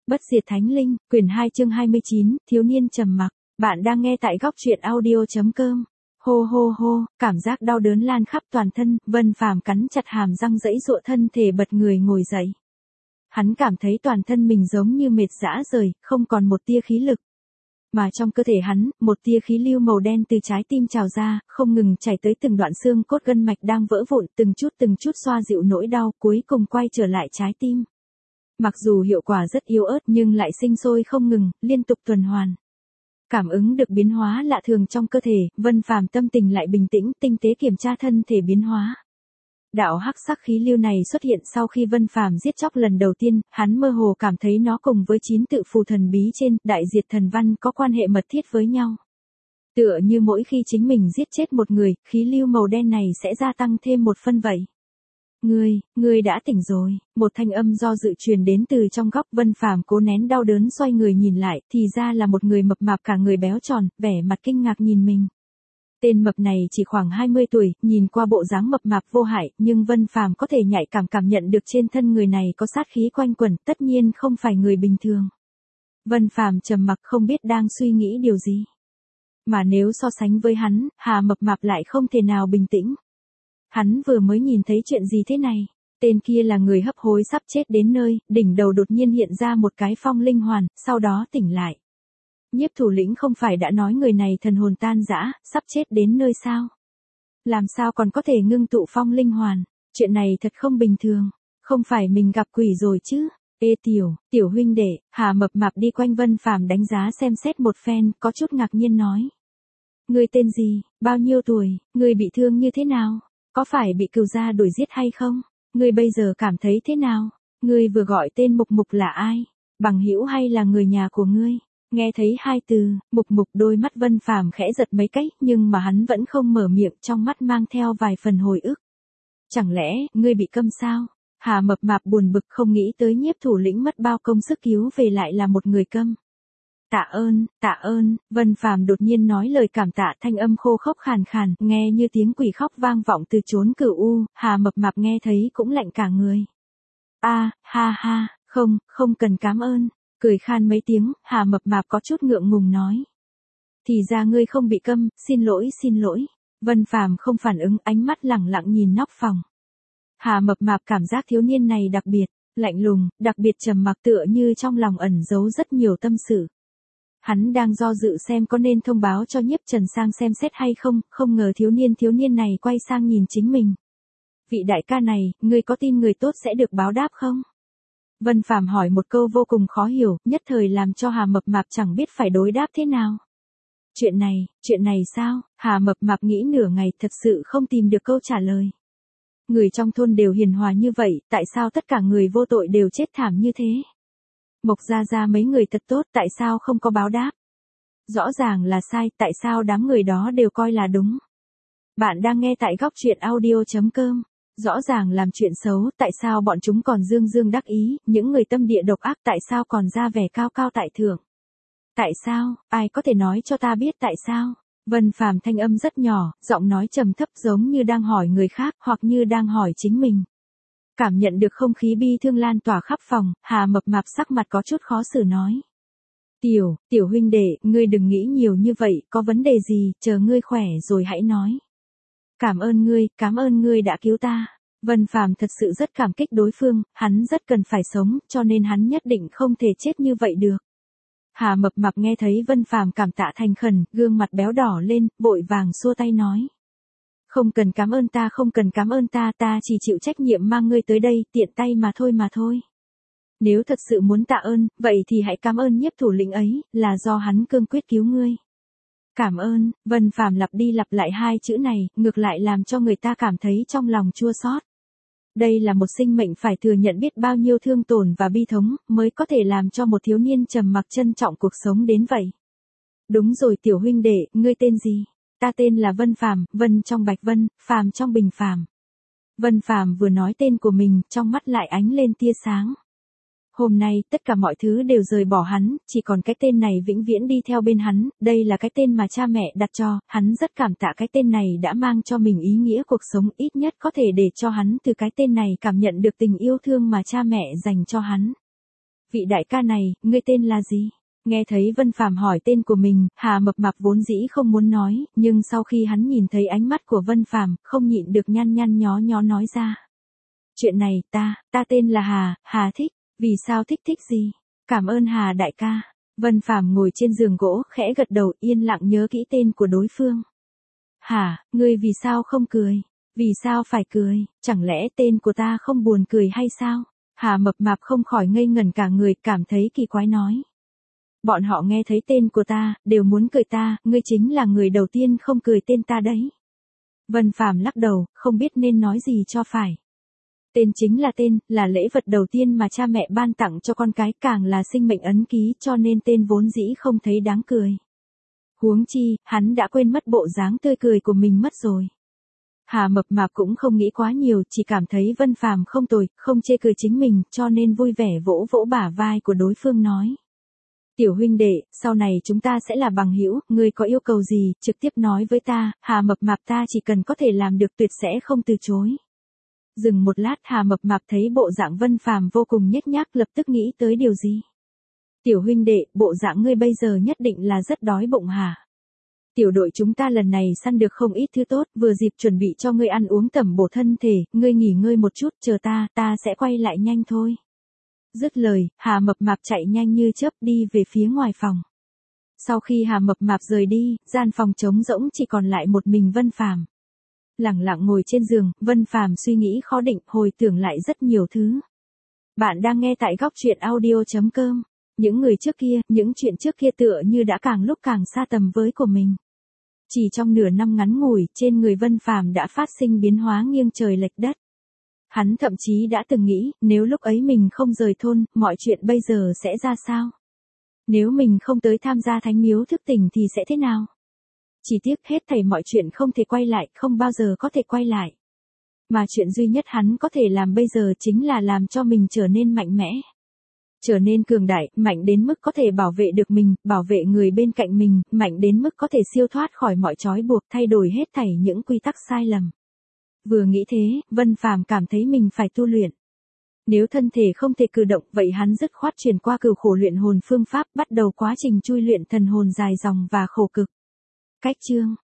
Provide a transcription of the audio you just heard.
Bất diệt thánh linh, quyển 2 chương 29, thiếu niên trầm mặc. Bạn đang nghe tại góc truyện audio.com. Hô hô hô, cảm giác đau đớn lan khắp toàn thân, Vân Phàm cắn chặt hàm răng giãy giụa thân thể bật người ngồi dậy. Hắn cảm thấy toàn thân mình giống như mệt rã rời, không còn một tia khí lực. Mà trong cơ thể hắn, một tia khí lưu màu đen từ trái tim trào ra, không ngừng chảy tới từng đoạn xương cốt gân mạch đang vỡ vụn, từng chút xoa dịu nỗi đau, cuối cùng quay trở lại trái tim. Mặc dù hiệu quả rất yếu ớt nhưng lại sinh sôi không ngừng, liên tục tuần hoàn. Cảm ứng được biến hóa lạ thường trong cơ thể, Vân Phàm tâm tình lại bình tĩnh, tinh tế kiểm tra thân thể biến hóa. Đạo hắc sắc khí lưu này xuất hiện sau khi Vân Phàm giết chóc lần đầu tiên, hắn mơ hồ cảm thấy nó cùng với 9 tự phù thần bí trên đại diệt thần văn có quan hệ mật thiết với nhau. Tựa như mỗi khi chính mình giết chết một người, khí lưu màu đen này sẽ gia tăng thêm một phân vậy. Ngươi đã tỉnh rồi, một thanh âm do dự truyền đến từ trong góc. Vân Phàm cố nén đau đớn xoay người nhìn lại, thì ra là một người mập mạp cả người béo tròn, vẻ mặt kinh ngạc nhìn mình. Tên mập này chỉ khoảng 20 tuổi, nhìn qua bộ dáng mập mạp vô hại, nhưng Vân Phàm có thể nhạy cảm nhận được trên thân người này có sát khí quanh quẩn, tất nhiên không phải người bình thường. Vân Phàm trầm mặc không biết đang suy nghĩ điều gì. Mà nếu so sánh với hắn, Hà mập mạp lại không thể nào bình tĩnh. Hắn vừa mới nhìn thấy chuyện gì thế này? Tên kia là người hấp hối sắp chết đến nơi, đỉnh đầu đột nhiên hiện ra một cái phong linh hoàn, sau đó tỉnh lại. Nhiếp thủ lĩnh không phải đã nói người này thần hồn tan rã, sắp chết đến nơi sao? Làm sao còn có thể ngưng tụ phong linh hoàn? Chuyện này thật không bình thường. Không phải mình gặp quỷ rồi chứ? Ê tiểu huynh đệ, Hà mập mạp đi quanh Vân Phàm đánh giá xem xét một phen, có chút ngạc nhiên nói. Ngươi tên gì, bao nhiêu tuổi, ngươi bị thương như thế nào? Có phải bị cừu gia đuổi giết hay không? Ngươi bây giờ cảm thấy thế nào? Ngươi vừa gọi tên Mục Mục là ai? Bằng hữu hay là người nhà của ngươi? Nghe thấy hai từ, Mục, đôi mắt Vân Phàm khẽ giật mấy cái, nhưng mà hắn vẫn không mở miệng, trong mắt mang theo vài phần hồi ức. Chẳng lẽ, ngươi bị câm sao? Hà mập mạp buồn bực không nghĩ tới nhiếp thủ lĩnh mất bao công sức cứu về lại là một người câm. Tạ ơn, Vân Phàm đột nhiên nói lời cảm tạ, thanh âm khô khốc khàn khàn, nghe như tiếng quỷ khóc vang vọng từ chốn cửu u. Hà mập mạp nghe thấy cũng lạnh cả người. Ha, không cần cảm ơn. Cười khan mấy tiếng, Hà mập mạp có chút ngượng ngùng nói. Thì ra ngươi không bị câm, xin lỗi. Vân Phàm không phản ứng, ánh mắt lẳng lặng nhìn nóc phòng. Hà mập mạp cảm giác thiếu niên này đặc biệt, lạnh lùng, đặc biệt trầm mặc, tựa như trong lòng ẩn giấu rất nhiều tâm sự. Hắn đang do dự xem có nên thông báo cho Nhiếp Trần sang xem xét hay không, không ngờ thiếu niên này quay sang nhìn chính mình. Vị đại ca này, ngươi có tin người tốt sẽ được báo đáp không? Vân Phàm hỏi một câu vô cùng khó hiểu, nhất thời làm cho Hà mập mạp chẳng biết phải đối đáp thế nào. Chuyện này sao? Hà mập mạp nghĩ nửa ngày thật sự không tìm được câu trả lời. Người trong thôn đều hiền hòa như vậy, tại sao tất cả người vô tội đều chết thảm như thế? Mộc gia mấy người thật tốt, tại sao không có báo đáp? Rõ ràng là sai, tại sao đám người đó đều coi là đúng? Bạn đang nghe tại góc truyện audio.com. Rõ ràng làm chuyện xấu, tại sao bọn chúng còn dương đắc ý, những người tâm địa độc ác tại sao còn ra vẻ cao tại thượng? Tại sao, ai có thể nói cho ta biết tại sao? Vân Phàm thanh âm rất nhỏ, giọng nói trầm thấp giống như đang hỏi người khác hoặc như đang hỏi chính mình. Cảm nhận được không khí bi thương lan tỏa khắp phòng, Hà mập mạp sắc mặt có chút khó xử nói. Tiểu huynh đệ, ngươi đừng nghĩ nhiều như vậy, có vấn đề gì, chờ ngươi khỏe rồi hãy nói. Cảm ơn ngươi đã cứu ta. Vân Phàm thật sự rất cảm kích đối phương, hắn rất cần phải sống, cho nên hắn nhất định không thể chết như vậy được. Hà mập mạp nghe thấy Vân Phàm cảm tạ thành khẩn, gương mặt béo đỏ lên, vội vàng xua tay nói. Không cần cảm ơn ta, ta chỉ chịu trách nhiệm mang ngươi tới đây, tiện tay mà thôi. Nếu thật sự muốn tạ ơn, vậy thì hãy cảm ơn nhiếp thủ lĩnh ấy, là do hắn cương quyết cứu ngươi. Cảm ơn, Vân Phàm lặp đi lặp lại hai chữ này, ngược lại làm cho người ta cảm thấy trong lòng chua xót. Đây là một sinh mệnh phải thừa nhận biết bao nhiêu thương tổn và bi thống, mới có thể làm cho một thiếu niên trầm mặc trân trọng cuộc sống đến vậy. Đúng rồi tiểu huynh đệ, ngươi tên gì? Ta tên là Vân Phàm, Vân trong Bạch Vân, Phàm trong Bình Phàm. Vân Phàm vừa nói tên của mình, trong mắt lại ánh lên tia sáng. Hôm nay, tất cả mọi thứ đều rời bỏ hắn, chỉ còn cái tên này vĩnh viễn đi theo bên hắn, đây là cái tên mà cha mẹ đặt cho, hắn rất cảm tạ cái tên này đã mang cho mình ý nghĩa cuộc sống, ít nhất có thể để cho hắn từ cái tên này cảm nhận được tình yêu thương mà cha mẹ dành cho hắn. Vị đại ca này, ngươi tên là gì? Nghe thấy Vân Phàm hỏi tên của mình, Hà Mập Mạp vốn dĩ không muốn nói, nhưng sau khi hắn nhìn thấy ánh mắt của Vân Phàm, không nhịn được nhăn nhăn nhó nhó nói ra. Chuyện này, ta tên là Hà thích, vì sao thích gì? Cảm ơn Hà đại ca. Vân Phàm ngồi trên giường gỗ, khẽ gật đầu, yên lặng nhớ kỹ tên của đối phương. Ngươi vì sao không cười? Vì sao phải cười? Chẳng lẽ tên của ta không buồn cười hay sao? Hà Mập Mạp không khỏi ngây ngẩn cả người, cảm thấy kỳ quái nói. Bọn họ nghe thấy tên của ta, đều muốn cười ta, ngươi chính là người đầu tiên không cười tên ta đấy. Vân Phàm lắc đầu, không biết nên nói gì cho phải. Tên chính là tên, là lễ vật đầu tiên mà cha mẹ ban tặng cho con cái, càng là sinh mệnh ấn ký, cho nên tên vốn dĩ không thấy đáng cười. Huống chi, hắn đã quên mất bộ dáng tươi cười của mình mất rồi. Hà Mập Mạp cũng không nghĩ quá nhiều, chỉ cảm thấy Vân Phàm không tồi, không chê cười chính mình, cho nên vui vẻ vỗ vỗ bả vai của đối phương nói. Tiểu huynh đệ, sau này chúng ta sẽ là bằng hữu, ngươi có yêu cầu gì, trực tiếp nói với ta, Hà Mập Mạp ta chỉ cần có thể làm được tuyệt sẽ không từ chối. Dừng một lát, Hà Mập Mạp thấy bộ dạng Vân Phàm vô cùng nhếch nhác, lập tức nghĩ tới điều gì. Tiểu huynh đệ, bộ dạng ngươi bây giờ nhất định là rất đói bụng hả? Tiểu đội chúng ta lần này săn được không ít thứ tốt, vừa dịp chuẩn bị cho ngươi ăn uống tẩm bổ thân thể, ngươi nghỉ ngơi một chút, chờ ta sẽ quay lại nhanh thôi. Dứt lời, Hà Mập Mạp chạy nhanh như chớp đi về phía ngoài phòng. Sau khi Hà Mập Mạp rời đi, gian phòng trống rỗng chỉ còn lại một mình Vân Phàm. Lẳng lặng ngồi trên giường, Vân Phàm suy nghĩ khó định, hồi tưởng lại rất nhiều thứ. Bạn đang nghe tại góc truyện audio.com. Những người trước kia, những chuyện trước kia tựa như đã càng lúc càng xa tầm với của mình. Chỉ trong nửa năm ngắn ngủi, trên người Vân Phàm đã phát sinh biến hóa nghiêng trời lệch đất. Hắn thậm chí đã từng nghĩ, nếu lúc ấy mình không rời thôn, mọi chuyện bây giờ sẽ ra sao? Nếu mình không tới tham gia thánh miếu thức tỉnh thì sẽ thế nào? Chỉ tiếc hết thảy mọi chuyện không thể quay lại, không bao giờ có thể quay lại. Mà chuyện duy nhất hắn có thể làm bây giờ chính là làm cho mình trở nên mạnh mẽ. Trở nên cường đại, mạnh đến mức có thể bảo vệ được mình, bảo vệ người bên cạnh mình, mạnh đến mức có thể siêu thoát khỏi mọi trói buộc, thay đổi hết thảy những quy tắc sai lầm. Vừa nghĩ thế, Vân Phàm cảm thấy mình phải tu luyện. Nếu thân thể không thể cử động, vậy hắn dứt khoát chuyển qua cửu khổ luyện hồn phương pháp, bắt đầu quá trình chui luyện thần hồn dài dòng và khổ cực. Cách chương